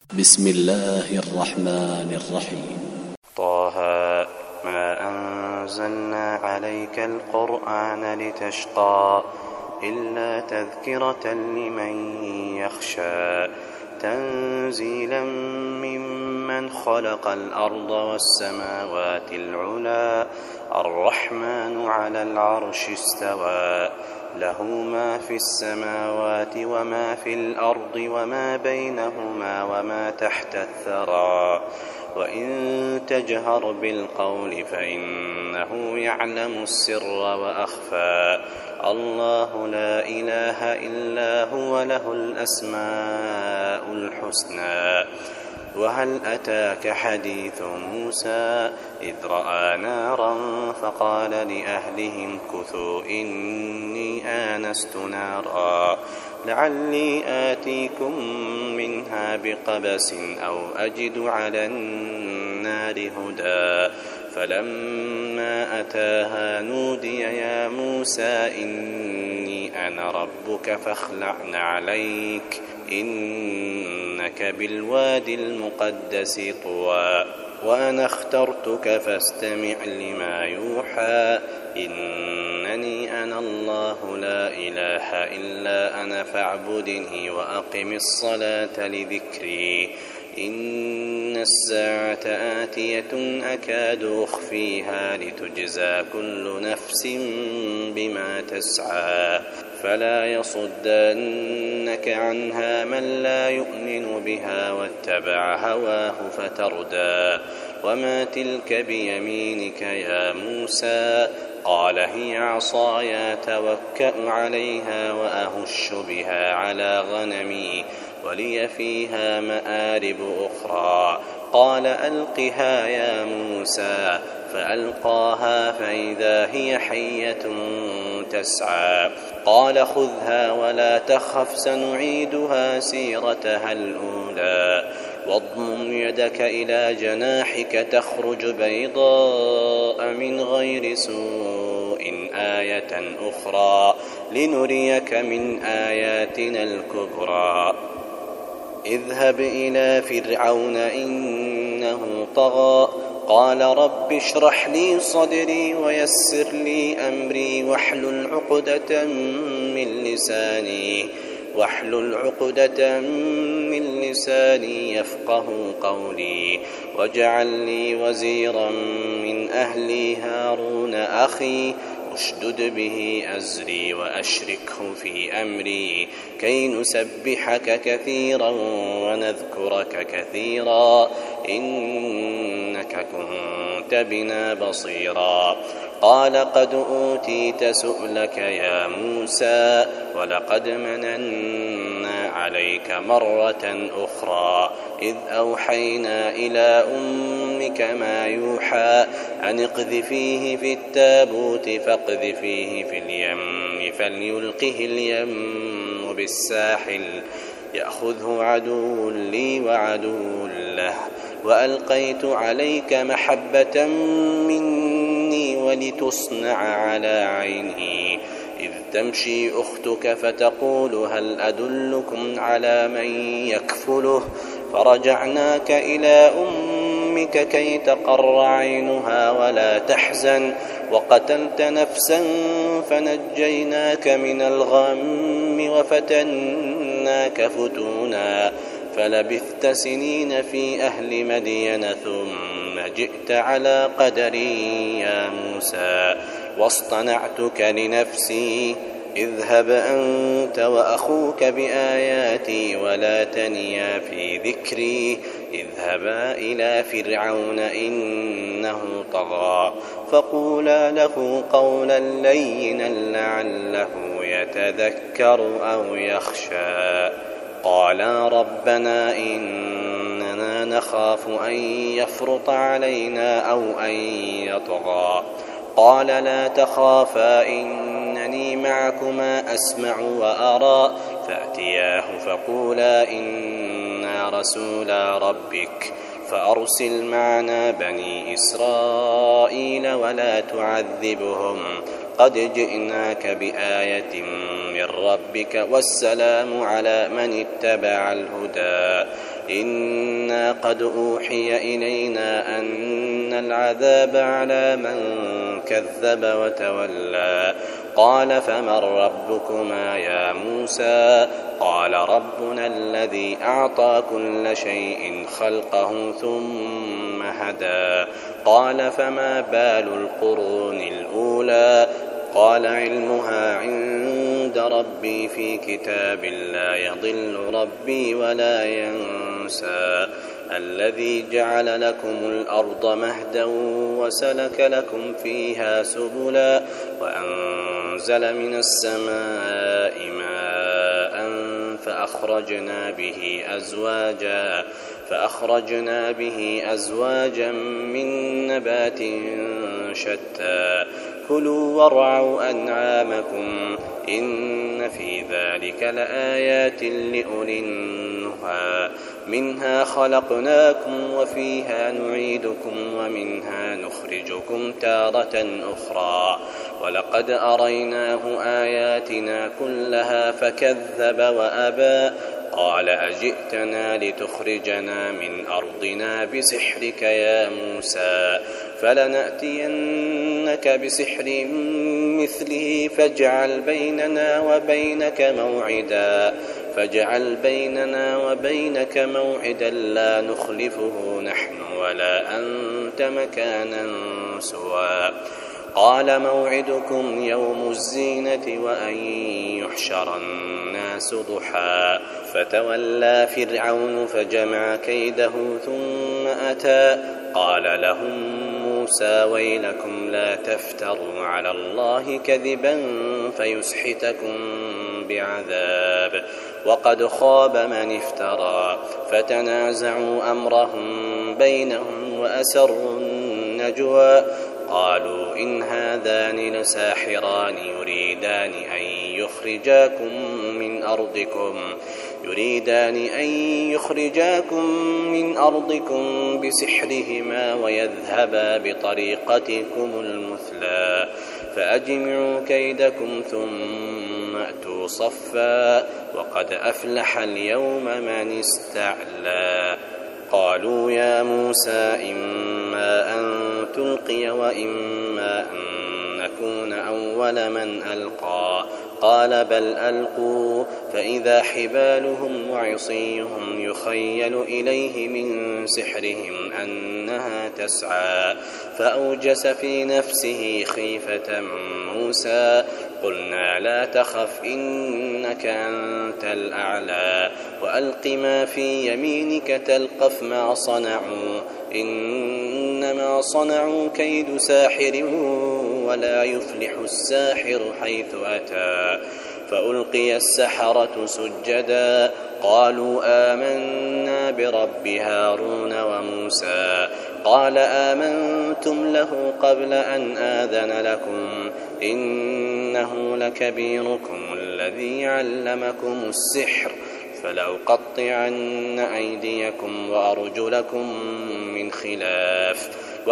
بسم الله الرحمن الرحيم. طه ما أنزلنا عليك القرآن لتشقى إلا تذكرة لمن يخشى تنزيلا ممن خلق الأرض والسماوات العلى الرحمن على العرش استوى له ما في السماوات وما في الأرض وما بينهما وما تحت الثرى وإن تجهر بالقول فإنه يعلم السر وأخفى الله لا إله إلا هو له الأسماء الحسنى وهل أتاك حديث موسى إذ رأى نارا فقال لأهلهم كثوا إني آنست نارا لعلي آتيكم منها بقبس أو أجد على النار هدى فلما أتاها نودي يا موسى إني أنا ربك فاخلع نعليك إنك بالوادي المقدس طوى وأنا اخترتك فاستمع لما يوحى إنني أنا الله لا إله إلا أنا فاعبدني وأقم الصلاة لذكري إن الساعة آتية أكاد أخفيها لتجزى كل نفس بما تسعى فلا يصدنك عنها من لا يؤمن بها واتبع هواه فتردى وما تلك بيمينك يا موسى قال هي عصاي أتوكأ عليها وأهش بها على غنمي ولي فيها مآرب أخرى قال ألقها يا موسى فألقاها فإذا هي حية تسعى قال خذها ولا تخف سنعيدها سيرتها الأولى واضمم يدك إلى جناحك تخرج بيضاء من غير سوء آية أخرى لنريك من آياتنا الكبرى اذهب إلى فرعون إنه طغى قال رب اشرح لي صدري ويسر لي أمري واحلل عقدة من لساني يفقه قولي واجعل لي وزيرا من أهلي هارون أخي اشدد به أزري وأشركه في أمري كي نسبحك كثيرا ونذكرك كثيرا إنك كنت بنا بصيرا قال قد أوتيت سؤلك يا موسى ولقد مننا عليك مرة أخرى إذ أوحينا إلى أمك ما يوحى أن اقذفيه في التابوت فاقذفيه في اليم فليلقه اليم بالساحل يأخذه عدو لي وعدو له وألقيت عليك محبة مني ولتصنع على عيني إذ تمشي أختك فتقول هل أدلكم على من يكفله فرجعناك إلى أمك كي تقر عينها ولا تحزن وقتلت نفسا فنجيناك من الغم وفتناك فتونا فلبثت سنين في أهل مدين ثم جئت على قدري يا موسى واصطنعتك لنفسي اذهب أنت وأخوك بآياتي ولا تنيا في ذكري اذهبا إلى فرعون إنه طغى فقولا له قولا لينا لعله يتذكر أو يخشى قالا ربنا إننا نخاف أن يفرط علينا أو أن يطغى قال لا تخافا إنني معكما أسمع وأرى فأتياه فقولا إنا رسولا ربك فأرسل معنا بني إسرائيل ولا تعذبهم قد جئناك بآية من ربك والسلام على من اتبع الهدى إنا قد أوحي إلينا أن العذاب على من كذب وتولى قال فمن ربكما يا موسى قال ربنا الذي أعطى كل شيء خلقه ثم هدى قال فما بال القرون الأولى قال علمها عند ربي في كتاب لا يضل ربي ولا ينسى الذي جعل لكم الأرض مهدا وسلك لكم فيها سبلا وأنزل من السماء ماء فأخرجنا به أزواجا من نبات شتى كلوا وارعوا أنعامكم إن في ذلك لآيات لأولي النهى منها خلقناكم وفيها نعيدكم ومنها نخرجكم تارة أخرى ولقد أريناه آياتنا كلها فكذب وأبى قال أجئتنا لتخرجنا من أرضنا بسحرك يا موسى فلنأتينك بسحر مثله فاجعل بيننا وبينك موعدا لا نخلفه نحن ولا أنت مكانا سوى قال موعدكم يوم الزينة وأن يحشر الناس ضحى فتولى فرعون فجمع كيده ثم أتى قال لهم موسى ويلكم لا تفتروا على الله كذبا فيسحتكم بعذاب وقد خاب من افترى فتنازعوا أمرهم بينهم وأسروا النجوى قالوا إن هذان لساحران يريدان أن يخرجاكم من أرضكم بسحرهما ويذهبا بطريقتكم المثلى فأجمعوا كيدكم ثم أتوا صفا وقد أفلح اليوم من استعلى قالوا يا موسى إما أن تلقي وإما أن نكون أول من ألقى قال بل ألقوا فإذا حبالهم وعصيهم يخيل إليه من سحرهم أنها تسعى فأوجس في نفسه خيفة موسى قلنا لا تخف إنك أنت الأعلى وألق ما في يمينك تلقف ما صنعوا إنما صنعوا كيد ساحر ولا يفلح الساحر حيث أتى فألقي السحرة سجدا قالوا آمنا برب هارون وموسى قال آمنتم له قبل أن آذن لكم إنه لكبيركم الذي علمكم السحر فلأقطعن أيديكم وأرجلكم من خلاف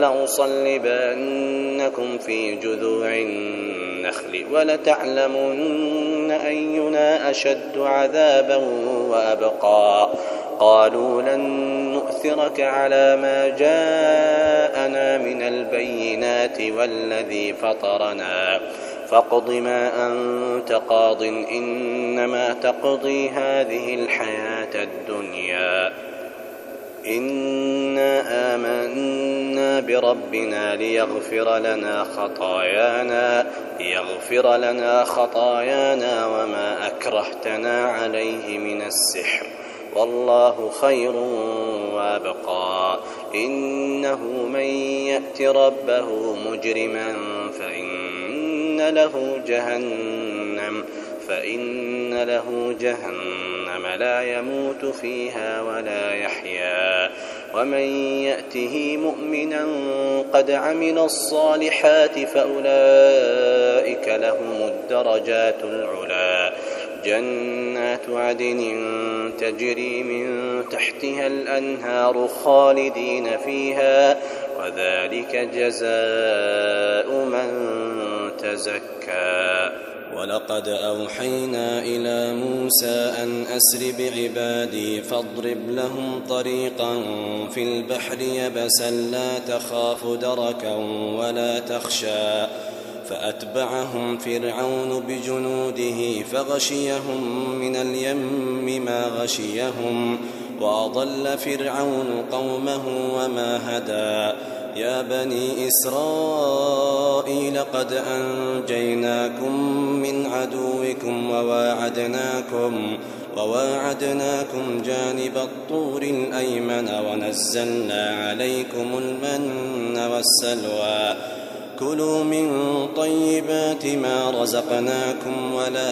ولأصلبنكم في جذوع النخل ولتعلمن أينا أشد عذابا وأبقى قالوا لن نؤثرك على ما جاءنا من البينات والذي فطرنا فاقض ما أنت قاض إنما تقضي هذه الحياة الدنيا إنا آمنا بربنا ليغفر لنا خطايانا وما أكرهتنا عليه من السحر والله خير وابقى إنه من يأت ربه مجرما فإن له جهنم لا يموت فيها ولا يحيا ومن يأته مؤمنا قد عمل الصالحات فأولئك لهم الدرجات العلا جنات عدن تجري من تحتها الأنهار خالدين فيها وذلك جزاء من تزكى ولقد أوحينا إلى موسى أن أسر بعبادي فاضرب لهم طريقا في البحر يبسا لا تخاف دركا ولا تخشى فأتبعهم فرعون بجنوده فغشيهم من اليم ما غشيهم وأضل فرعون قومه وما هدى يا بني إسرائيل قد أنجيناكم من عدوكم وواعدناكم جانب الطور الأيمن ونزلنا عليكم المن والسلوى كلوا من طيبات ما رزقناكم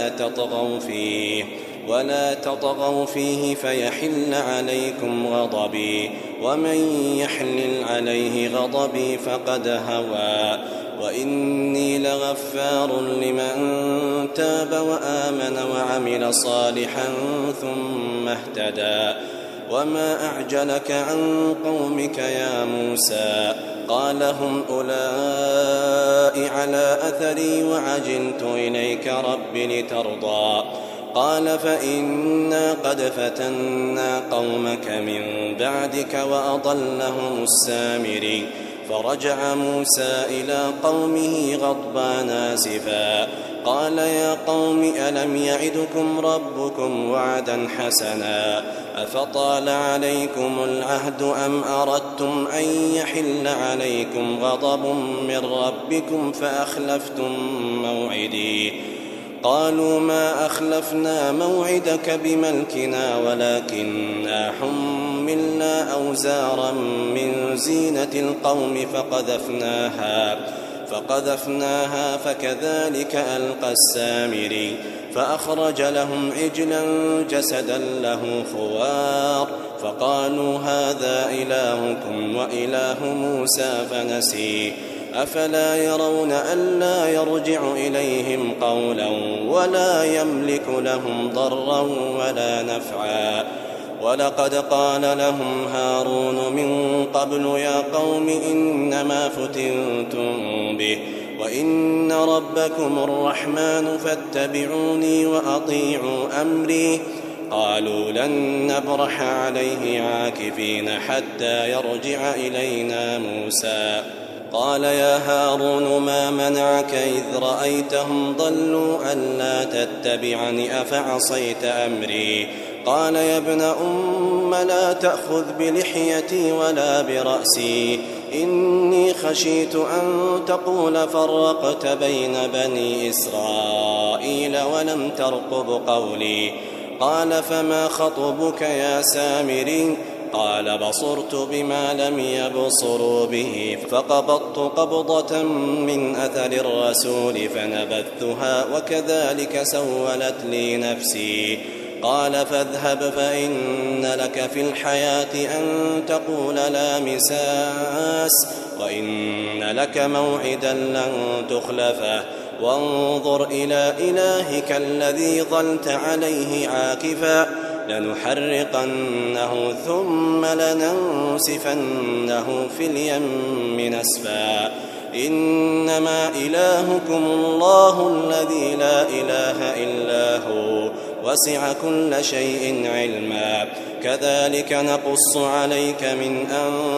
ولا تطغوا فيه فيحل عليكم غضبي ومن يحلل عليه غضبي فقد هوى وإني لغفار لمن تاب وآمن وعمل صالحا ثم اهتدى وما أعجلك عن قومك يا موسى قال هم أولئك على أثري وعجلت إليك رب لترضى قال فإنا قد فتنا قومك من بعدك وأضلهم السامري فرجع موسى إلى قومه غضبان آسفا قال يا قوم ألم يعدكم ربكم وعدا حسنا أفطال عليكم العهد أم أردتم أن يحل عليكم غضب من ربكم فأخلفتم موعدي قالوا ما أخلفنا موعدك بملكنا ولكننا حملنا أوزارا من زينة القوم فقذفناها فكذلك ألقى السامري فأخرج لهم عجلا جسدا له خوار فقالوا هذا إلهكم وإله موسى فنسي أفلا يرون ألا يرجع إليهم قولا ولا يملك لهم ضرا ولا نفعا ولقد قال لهم هارون من قبل يا قوم إنما فتنتم به وإن ربكم الرحمن فاتبعوني وأطيعوا أمري قالوا لن نبرح عليه عاكفين حتى يرجع إلينا موسى قال يا هارون ما منعك إذ رأيتهم ضلوا ألا تتبعني أفعصيت أمري قال يا ابن أم لا تأخذ بلحيتي ولا برأسي إني خشيت أن تقول فرقت بين بني إسرائيل ولم ترقب قولي قال فما خطبك يا سامري قال بصرت بما لم يبصروا به فقبضت قبضة من أثر الرسول فنبذتها وكذلك سولت لي نفسي قال فاذهب فإن لك في الحياة أن تقول لا مساس وإن لك موعدا لن تخلفه وانظر إلى إلهك الذي ظلت عليه عاكفا لنحرقنه ثم لننسفنه في اليم نسفا إنما إلهكم الله الذي لا إله إلا هو وسع كل شيء علما كذلك نقص عليك من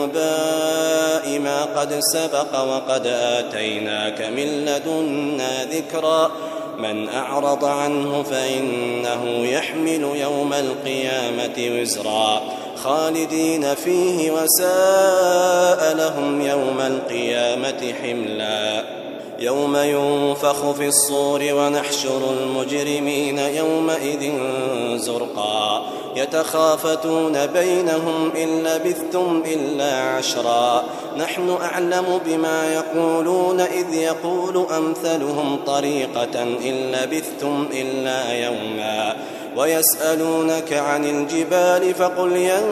أنباء ما قد سبق وقد آتيناك من لدنا ذكرا من أعرض عنه فإنه يحمل يوم القيامة وزرا خالدين فيه وساء لهم يوم القيامة حملا يوم ينفخ في الصور ونحشر المجرمين يومئذ زرقا يتخافتون بينهم إن لبثتم إلا عشرا نحن أعلم بما يقولون إذ يقول أمثلهم طريقة إن لبثتم إلا يوما ويسألونك عن الجبال فقل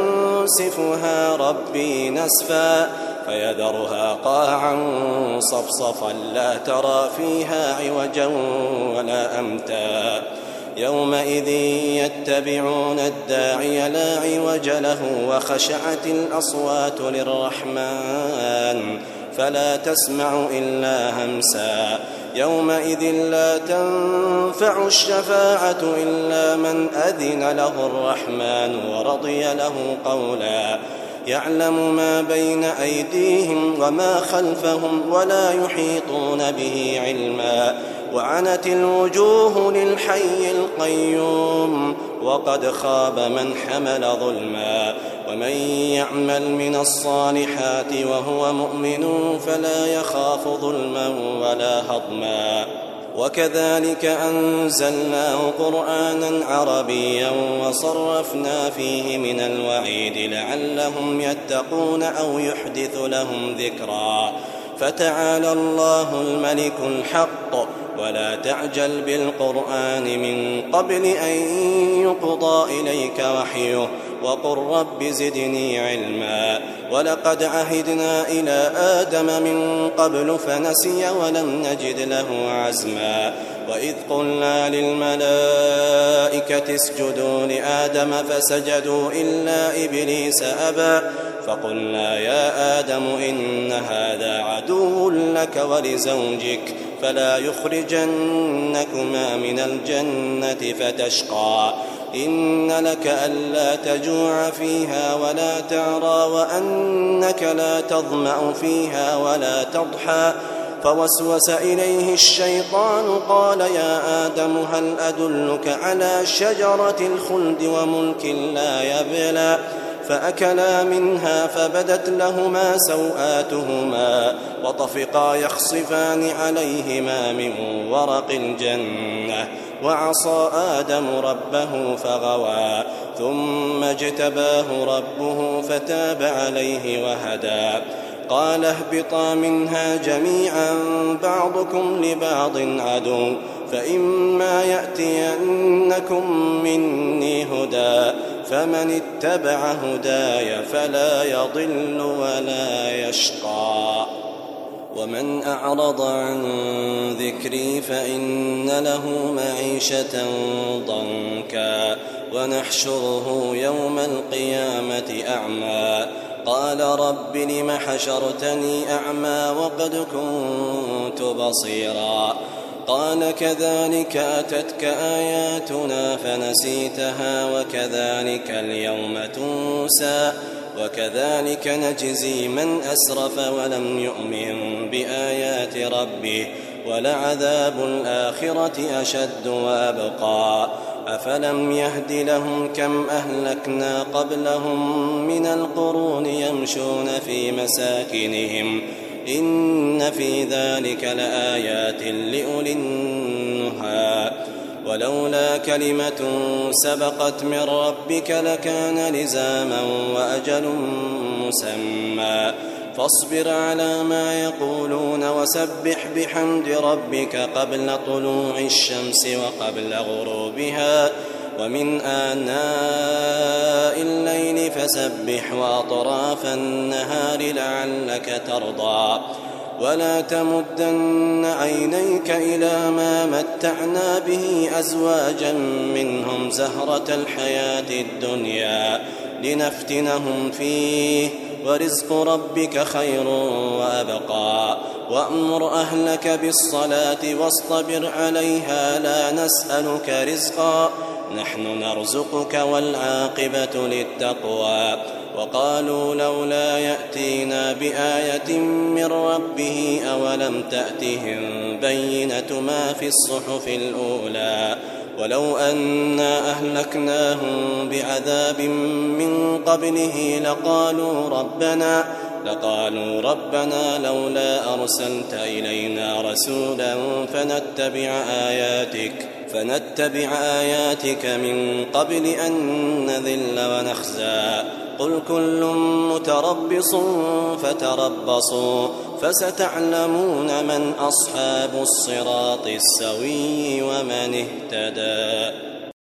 ينسفها ربي نسفا فيذرها قاعا صفصفا لا ترى فيها عوجا ولا أمتا يومئذ يتبعون الداعي لا عوج له وخشعت الأصوات للرحمن فلا تسمع إلا همسا يومئذ لا تنفع الشفاعة إلا من أذن له الرحمن ورضي له قولا يعلم ما بين أيديهم وما خلفهم ولا يحيطون به علما وعنت الوجوه للحي القيوم وقد خاب من حمل ظلما ومن يعمل من الصالحات وهو مؤمن فلا يخاف ظلما ولا هضما وكذلك أنزلناه قرآنا عربيا وصرفنا فيه من الوعيد لعلهم يتقون أو يحدث لهم ذكرا فتعالى الله الملك الحق ولا تعجل بالقرآن من قبل أن يقضى إليك وحيه وقل رب زدني علما ولقد عهدنا إلى آدم من قبل فنسي ولم نجد له عزما وإذ قلنا للملائكة اسجدوا لآدم فسجدوا إلا إبليس أبى فقلنا يا آدم إن هذا عدو لك ولزوجك فلا يخرجنكما من الجنة فتشقى إن لك ألا تجوع فيها ولا تعرى وأنك لا تظمأ فيها ولا تضحى فوسوس إليه الشيطان قال يا آدم هل أدلك على شجرة الخلد وملك لا يبلى فأكلا منها فبدت لهما سوآتهما وطفقا يخصفان عليهما من ورق الجنة وعصى آدم ربه فغوى ثم اجتباه ربه فتاب عليه وهدى قال اهبطا منها جميعا بعضكم لبعض عدو فإما يأتينكم مني هدى فمن اتبع هداي فلا يضل ولا يشقى ومن أعرض عن ذكري فإن له معيشة ضنكا ونحشره يوم القيامة أعمى قال رب لم حشرتني أعمى وقد كنت بصيرا قال كذلك أتتك آياتنا فنسيتها وكذلك اليوم تنسى وكذلك نجزي من أسرف ولم يؤمن بآيات ربه ولعذاب الآخرة أشد وأبقى أفلم يهد لهم كم أهلكنا قبلهم من القرون يمشون في مساكنهم إن في ذلك لآيات لأولي النهى ولولا كلمة سبقت من ربك لكان لزاما وأجل مسمى فاصبر على ما يقولون وسبح بحمد ربك قبل طلوع الشمس وقبل غروبها ومن آناء الليل فسبح وأطراف النهار لعلك ترضى ولا تمدن عينيك إلى ما متعنا به أزواجا منهم زهرة الحياة الدنيا لنفتنهم فيه ورزق ربك خير وأبقى وأمر أهلك بالصلاة واصطبر عليها لا نسألك رزقا نحن نرزقك والعاقبة للتقوى وقالوا لولا يأتينا بآية من ربه أولم تأتهم بينة ما في الصحف الأولى ولو أنا أهلكناهم بعذاب من قبله لقالوا ربنا لولا أرسلت إلينا رسولا فنتبع آياتك من قبل أن نذل ونخزى قل كل متربص فتربصوا فستعلمون من أصحاب الصراط السوي ومن اهتدى